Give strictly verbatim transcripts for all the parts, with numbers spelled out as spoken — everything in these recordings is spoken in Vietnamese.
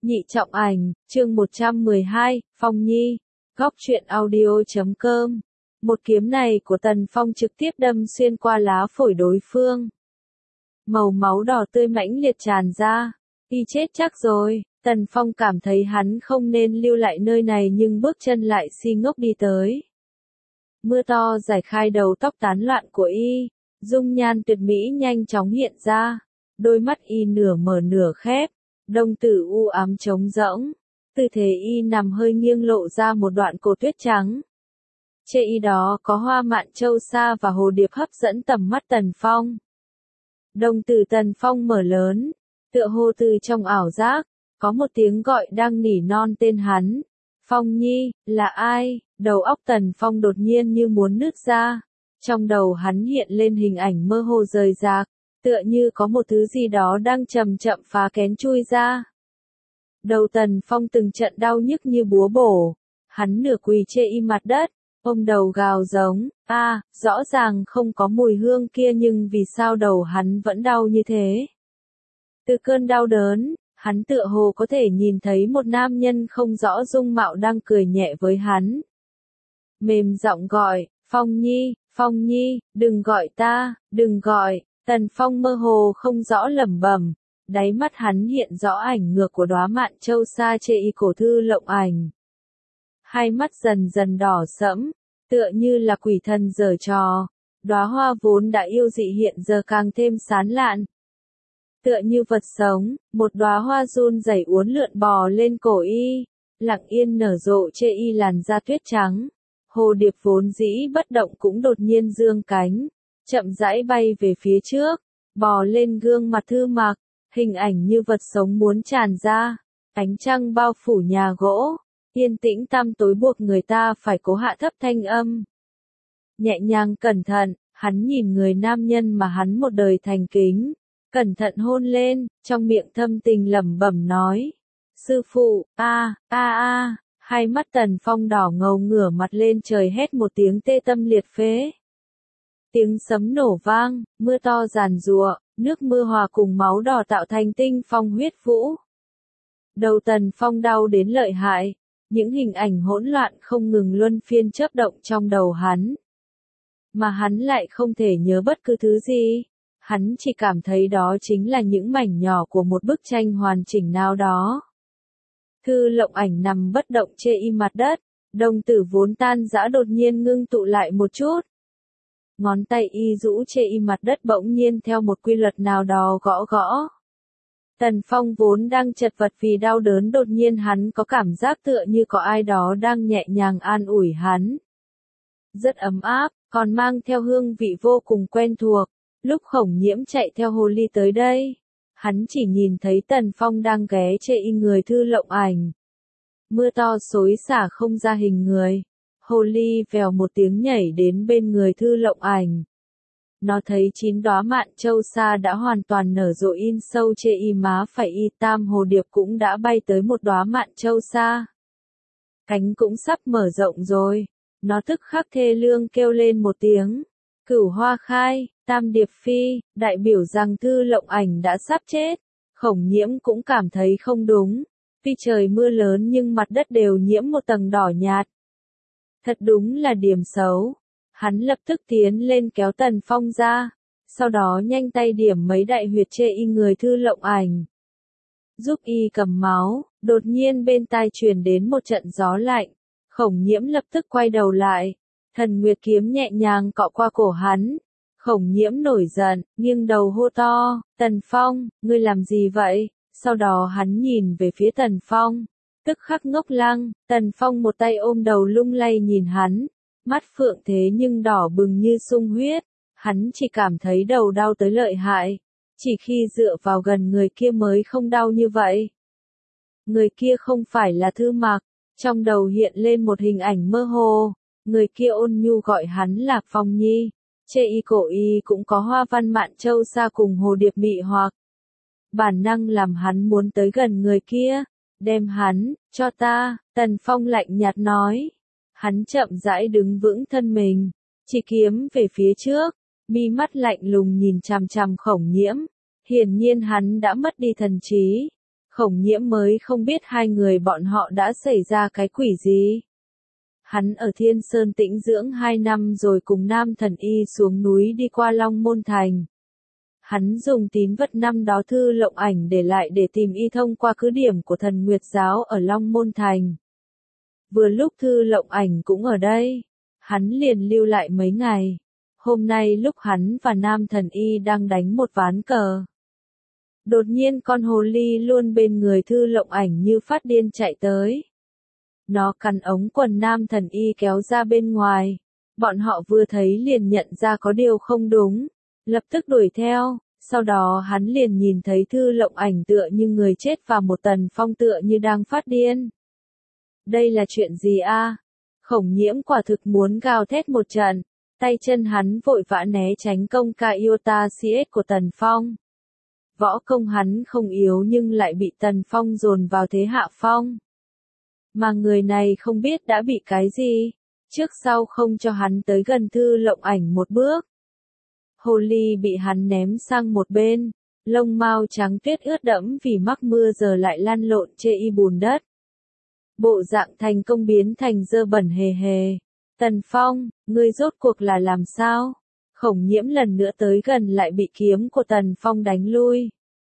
Nhị trọng ảnh, chương một trăm mười hai, Phong Nhi, góc truyện audio.com. Một kiếm này của Tần Phong trực tiếp đâm xuyên qua lá phổi đối phương. Màu máu đỏ tươi mãnh liệt tràn ra, y chết chắc rồi. Tần Phong cảm thấy hắn không nên lưu lại nơi này nhưng bước chân lại si ngốc đi tới. Mưa to giải khai đầu tóc tán loạn của y, dung nhan tuyệt mỹ nhanh chóng hiện ra, đôi mắt y nửa mở nửa khép, đồng tử u ám trống rỗng, tư thế y nằm hơi nghiêng lộ ra một đoạn cổ tuyết trắng. Trên y đó có hoa mạn châu sa và hồ điệp hấp dẫn tầm mắt Tần Phong. Đồng tử Tần Phong mở lớn, tựa hồ từ trong ảo giác, có một tiếng gọi đang nỉ non tên hắn. Phong Nhi, là ai? Đầu óc Tần Phong đột nhiên như muốn nứt ra. Trong đầu hắn hiện lên hình ảnh mơ hồ rời rạc, tựa như có một thứ gì đó đang chậm chậm phá kén chui ra. Đầu Tần Phong từng trận đau nhức như búa bổ, hắn nửa quỳ trên y mặt đất, ôm đầu gào giống, a, à, rõ ràng không có mùi hương kia nhưng vì sao đầu hắn vẫn đau như thế? Từ cơn đau đớn, hắn tựa hồ có thể nhìn thấy một nam nhân không rõ dung mạo đang cười nhẹ với hắn. Mềm giọng gọi, Phong Nhi, Phong Nhi, đừng gọi ta, đừng gọi. Tần Phong mơ hồ không rõ lẩm bẩm, đáy mắt hắn hiện rõ ảnh ngược của đóa mạn châu sa trên y cổ thư lộng ảnh. Hai mắt dần dần đỏ sẫm, tựa như là quỷ thần giở trò, đóa hoa vốn đã yêu dị hiện giờ càng thêm sán lạn. Tựa như vật sống, một đóa hoa run rẩy uốn lượn bò lên cổ y, lặng yên nở rộ trên y làn da tuyết trắng. Hồ điệp vốn dĩ bất động cũng đột nhiên dương cánh, chậm rãi bay về phía trước, bò lên gương mặt Thư Mạc, hình ảnh như vật sống muốn tràn ra. Ánh trăng bao phủ nhà gỗ, yên tĩnh tăm tối buộc người ta phải cố hạ thấp thanh âm. Nhẹ nhàng cẩn thận, hắn nhìn người nam nhân mà hắn một đời thành kính, cẩn thận hôn lên, trong miệng thâm tình lẩm bẩm nói. Sư phụ, a, a a, hai mắt Tần Phong đỏ ngầu ngửa mặt lên trời hét một tiếng tê tâm liệt phế. Tiếng sấm nổ vang, mưa to giàn giụa, nước mưa hòa cùng máu đỏ tạo thành tinh phong huyết vũ. Đầu Tần Phong đau đến lợi hại, những hình ảnh hỗn loạn không ngừng luân phiên chớp động trong đầu hắn. Mà hắn lại không thể nhớ bất cứ thứ gì, hắn chỉ cảm thấy đó chính là những mảnh nhỏ của một bức tranh hoàn chỉnh nào đó. Thư lộng ảnh nằm bất động trên y mặt đất, đồng tử vốn tan rã đột nhiên ngưng tụ lại một chút. Ngón tay y rũ trên y mặt đất bỗng nhiên theo một quy luật nào đó gõ gõ. Tần Phong vốn đang chật vật vì đau đớn đột nhiên hắn có cảm giác tựa như có ai đó đang nhẹ nhàng an ủi hắn. Rất ấm áp, còn mang theo hương vị vô cùng quen thuộc. Lúc Khổng Nhiễm chạy theo hồ ly tới đây, hắn chỉ nhìn thấy Tần Phong đang ghé trên y người thư lộng ảnh. Mưa to xối xả không ra hình người. Hồ ly vèo một tiếng nhảy đến bên người thư lộng ảnh. Nó thấy chín đóa mạn châu sa đã hoàn toàn nở rộ in sâu trên y má phải y, tam hồ điệp cũng đã bay tới một đóa mạn châu sa. Cánh cũng sắp mở rộng rồi. Nó tức khắc thê lương kêu lên một tiếng. Cửu hoa khai, tam điệp phi, đại biểu rằng thư lộng ảnh đã sắp chết. Khổng Nhiễm cũng cảm thấy không đúng. Tuy trời mưa lớn nhưng mặt đất đều nhiễm một tầng đỏ nhạt. Thật đúng là điểm xấu. Hắn lập tức tiến lên kéo Tần Phong ra, sau đó nhanh tay điểm mấy đại huyệt trên y người thư lộng ảnh. Giúp y cầm máu, đột nhiên bên tai truyền đến một trận gió lạnh. Khổng Nhiễm lập tức quay đầu lại, thần nguyệt kiếm nhẹ nhàng cọ qua cổ hắn. Khổng Nhiễm nổi giận, nghiêng đầu hô to, Tần Phong, ngươi làm gì vậy? Sau đó hắn nhìn về phía Tần Phong. Tức khắc ngốc lăng, Tần Phong một tay ôm đầu lung lay nhìn hắn, mắt phượng thế nhưng đỏ bừng như sung huyết, hắn chỉ cảm thấy đầu đau tới lợi hại, chỉ khi dựa vào gần người kia mới không đau như vậy. Người kia không phải là Thư Mạc, trong đầu hiện lên một hình ảnh mơ hồ, người kia ôn nhu gọi hắn là Phong Nhi, trên y cổ y cũng có hoa văn mạn châu sa cùng hồ điệp mị hoặc. Bản năng làm hắn muốn tới gần người kia. Đem hắn, cho ta, Tần Phong lạnh nhạt nói. Hắn chậm rãi đứng vững thân mình, chỉ kiếm về phía trước, mi mắt lạnh lùng nhìn chằm chằm Khổng Nhiễm. Hiển nhiên hắn đã mất đi thần trí. Khổng Nhiễm mới không biết hai người bọn họ đã xảy ra cái quỷ gì. Hắn ở Thiên Sơn tĩnh dưỡng hai năm rồi cùng Nam Thần Y xuống núi đi qua Long Môn Thành. Hắn dùng tín vật năm đó Thư Lộng Ảnh để lại để tìm y thông qua cứ điểm của Thần Nguyệt Giáo ở Long Môn Thành. Vừa lúc Thư Lộng Ảnh cũng ở đây, hắn liền lưu lại mấy ngày. Hôm nay lúc hắn và Nam Thần Y đang đánh một ván cờ, đột nhiên con hồ ly luôn bên người Thư Lộng Ảnh như phát điên chạy tới. Nó cắn ống quần Nam Thần Y kéo ra bên ngoài. Bọn họ vừa thấy liền nhận ra có điều không đúng, lập tức đuổi theo. Sau đó hắn liền nhìn thấy Thư Lộng Ảnh tựa như người chết và một Tần Phong tựa như đang phát điên. Đây là chuyện gì a? Khổng Nhiễm quả thực muốn gào thét một trận, tay chân hắn vội vã né tránh công ca Iota xê ét của Tần Phong. Võ công hắn không yếu nhưng lại bị Tần Phong dồn vào thế hạ phong. Mà người này không biết đã bị cái gì, trước sau không cho hắn tới gần Thư Lộng Ảnh một bước. Hồ ly bị hắn ném sang một bên, lông mao trắng tuyết ướt đẫm vì mắc mưa giờ lại lăn lộn chê y bùn đất. Bộ dạng thành công biến thành dơ bẩn hề hề. Tần Phong, ngươi rốt cuộc là làm sao? Khổng Nhiễm lần nữa tới gần lại bị kiếm của Tần Phong đánh lui.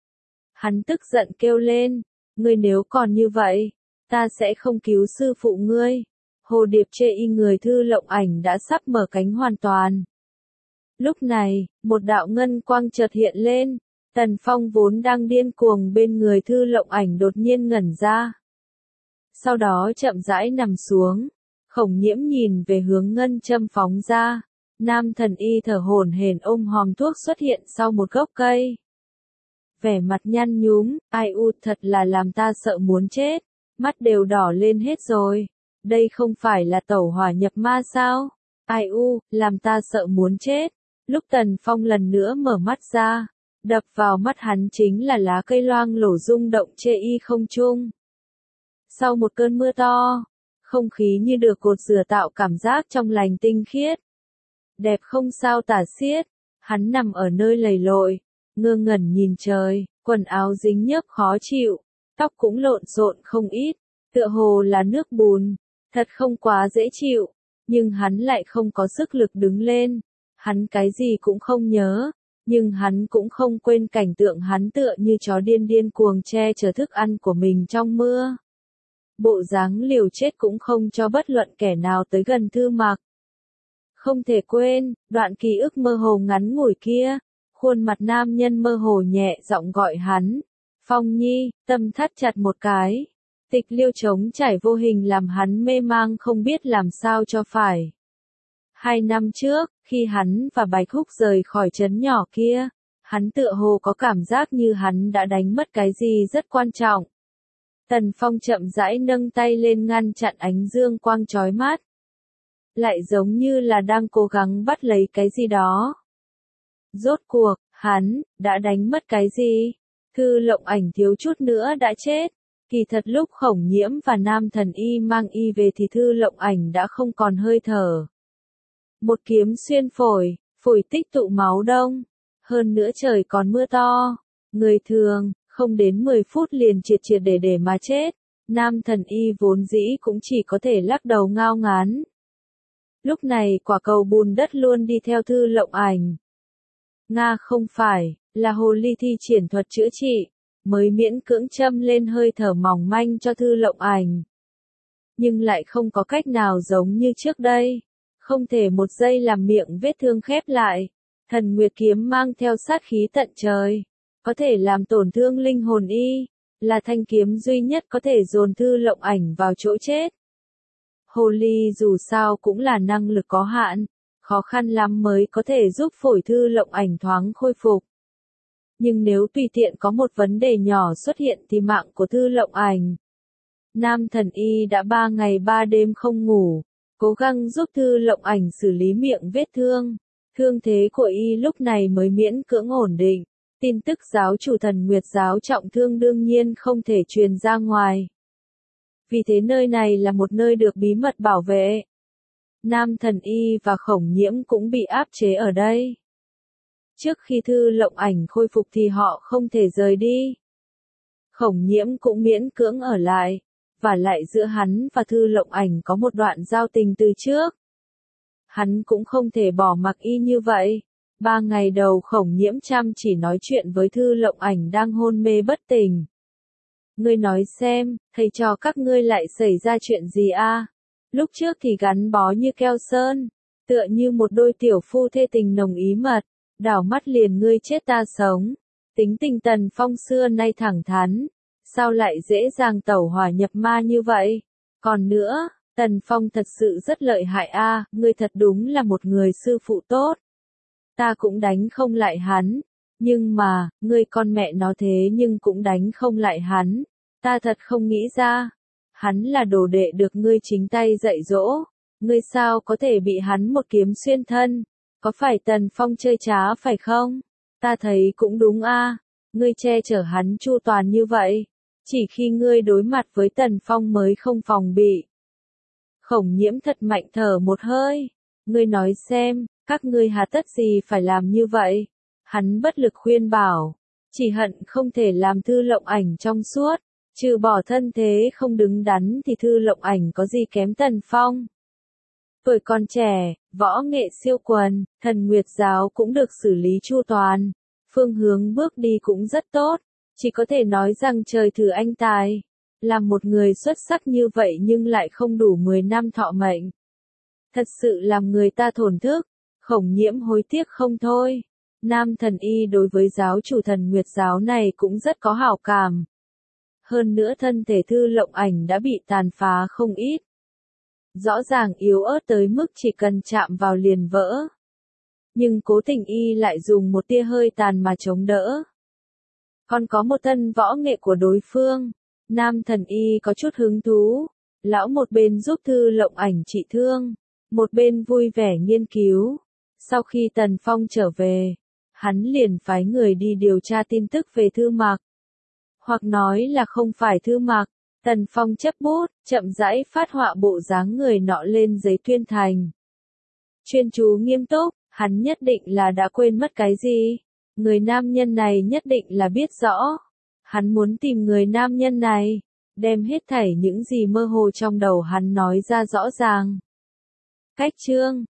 Hắn tức giận kêu lên, ngươi nếu còn như vậy, ta sẽ không cứu sư phụ ngươi. Hồ điệp chê y người Thư Lộng Ảnh đã sắp mở cánh hoàn toàn. Lúc này, một đạo ngân quang chợt hiện lên, Tần Phong vốn đang điên cuồng bên người Thư Lộng Ảnh đột nhiên ngẩn ra. Sau đó chậm rãi nằm xuống, Khổng Nhiễm nhìn về hướng ngân châm phóng ra, Nam Thần Y thở hổn hển ôm hòm thuốc xuất hiện sau một gốc cây. Vẻ mặt nhăn nhúm, ai u thật là làm ta sợ muốn chết, mắt đều đỏ lên hết rồi, đây không phải là tẩu hỏa nhập ma sao, ai u, làm ta sợ muốn chết. Lúc Tần Phong lần nữa mở mắt ra, đập vào mắt hắn chính là lá cây loang lổ rung động chê y không trung. Sau một cơn mưa to, không khí như được cột rửa tạo cảm giác trong lành tinh khiết. Đẹp không sao tả xiết, hắn nằm ở nơi lầy lội, ngơ ngẩn nhìn trời, quần áo dính nhớp khó chịu, tóc cũng lộn xộn không ít, tựa hồ là nước bùn, thật không quá dễ chịu, nhưng hắn lại không có sức lực đứng lên. Hắn cái gì cũng không nhớ, nhưng hắn cũng không quên cảnh tượng hắn tựa như chó điên điên cuồng che chở thức ăn của mình trong mưa. Bộ dáng liều chết cũng không cho bất luận kẻ nào tới gần Thư Mặc. Không thể quên, đoạn ký ức mơ hồ ngắn ngủi kia, khuôn mặt nam nhân mơ hồ nhẹ giọng gọi hắn. Phong Nhi, tâm thắt chặt một cái. Tịch liêu trống chảy vô hình làm hắn mê mang không biết làm sao cho phải. Hai năm trước, khi hắn và Bạch Húc rời khỏi trấn nhỏ kia, hắn tựa hồ có cảm giác như hắn đã đánh mất cái gì rất quan trọng. Tần Phong chậm rãi nâng tay lên ngăn chặn ánh dương quang chói mắt. Lại giống như là đang cố gắng bắt lấy cái gì đó. Rốt cuộc, hắn, đã đánh mất cái gì? Thư Lộng Ảnh thiếu chút nữa đã chết. Kỳ thật lúc Khổng Nhiễm và Nam Thần Y mang y về thì Thư Lộng Ảnh đã không còn hơi thở. Một kiếm xuyên phổi, phổi tích tụ máu đông. Hơn nữa trời còn mưa to. Người thường, không đến mười phút liền triệt triệt để để mà chết. Nam Thần Y vốn dĩ cũng chỉ có thể lắc đầu ngao ngán. Lúc này quả cầu bùn đất luôn đi theo Thư Lộng Ảnh. Nga không phải, là hồ ly thi triển thuật chữa trị, mới miễn cưỡng châm lên hơi thở mỏng manh cho Thư Lộng Ảnh. Nhưng lại không có cách nào giống như trước đây. Không thể một giây làm miệng vết thương khép lại. Thần Nguyệt kiếm mang theo sát khí tận trời. Có thể làm tổn thương linh hồn y. Là thanh kiếm duy nhất có thể dồn Thư Lộng Ảnh vào chỗ chết. Hồ ly dù sao cũng là năng lực có hạn. Khó khăn lắm mới có thể giúp phổi Thư Lộng Ảnh thoáng khôi phục. Nhưng nếu tùy tiện có một vấn đề nhỏ xuất hiện thì mạng của Thư Lộng Ảnh. Nam Thần Y đã ba ngày ba đêm không ngủ. Cố gắng giúp Thư Lộng Ảnh xử lý miệng vết thương. Thương thế của y lúc này mới miễn cưỡng ổn định. Tin tức giáo chủ Thần Nguyệt giáo trọng thương đương nhiên không thể truyền ra ngoài. Vì thế nơi này là một nơi được bí mật bảo vệ. Nam Thần Y và Khổng Nhiễm cũng bị áp chế ở đây. Trước khi Thư Lộng Ảnh khôi phục thì họ không thể rời đi. Khổng Nhiễm cũng miễn cưỡng ở lại, và lại giữa hắn và Thư Lộng Ảnh có một đoạn giao tình từ trước. Hắn cũng không thể bỏ mặc y như vậy. Ba ngày đầu Khổng Nhiễm chăm chỉ nói chuyện với Thư Lộng Ảnh đang hôn mê bất tỉnh. Ngươi nói xem, thầy trò các ngươi lại xảy ra chuyện gì a? Lúc trước thì gắn bó như keo sơn, tựa như một đôi tiểu phu thê tình nồng ý mật, đảo mắt liền ngươi chết ta sống. Tính tình Tần Phong xưa nay thẳng thắn, sao lại dễ dàng tẩu hỏa nhập ma như vậy? Còn nữa, Tần Phong thật sự rất lợi hại a, ngươi thật đúng là một người sư phụ tốt. Ta cũng đánh không lại hắn, nhưng mà, ngươi con mẹ nó thế nhưng cũng đánh không lại hắn. Ta thật không nghĩ ra, hắn là đồ đệ được ngươi chính tay dạy dỗ, ngươi sao có thể bị hắn một kiếm xuyên thân? Có phải Tần Phong chơi trá phải không? Ta thấy cũng đúng a, ngươi che chở hắn chu toàn như vậy, chỉ khi ngươi đối mặt với Tần Phong mới không phòng bị. Khổng Nhiễm thật mạnh thở một hơi, ngươi nói xem, các ngươi hà tất gì phải làm như vậy? Hắn bất lực khuyên bảo, chỉ hận không thể làm Thư Lộng Ảnh trong suốt, trừ bỏ thân thế không đứng đắn thì Thư Lộng Ảnh có gì kém Tần Phong. Tuổi còn trẻ, võ nghệ siêu quần, Thần Nguyệt giáo cũng được xử lý chu toàn, phương hướng bước đi cũng rất tốt, chỉ có thể nói rằng trời thử anh tài. Làm một người xuất sắc như vậy nhưng lại không đủ mười năm thọ mệnh. Thật sự làm người ta thổn thức, Khổng Nhiễm hối tiếc không thôi. Nam Thần Y đối với giáo chủ Thần Nguyệt giáo này cũng rất có hảo cảm. Hơn nữa thân thể Thư Lộng Ảnh đã bị tàn phá không ít. Rõ ràng yếu ớt tới mức chỉ cần chạm vào liền vỡ. Nhưng Cố Tình Y lại dùng một tia hơi tàn mà chống đỡ. Còn có một thân võ nghệ của đối phương, Nam Thần Y có chút hứng thú. Lão một bên giúp Thư Lộng Ảnh trị thương, một bên vui vẻ nghiên cứu. Sau khi Tần Phong trở về, hắn liền phái người đi điều tra tin tức về Thư Mặc. Hoặc nói là không phải Thư Mặc, Tần Phong chấp bút, chậm rãi phát họa bộ dáng người nọ lên giấy tuyên thành. Chuyên chú nghiêm túc, hắn nhất định là đã quên mất cái gì. Người nam nhân này nhất định là biết rõ. Hắn muốn tìm người nam nhân này, đem hết thảy những gì mơ hồ trong đầu hắn nói ra rõ ràng. Cách chương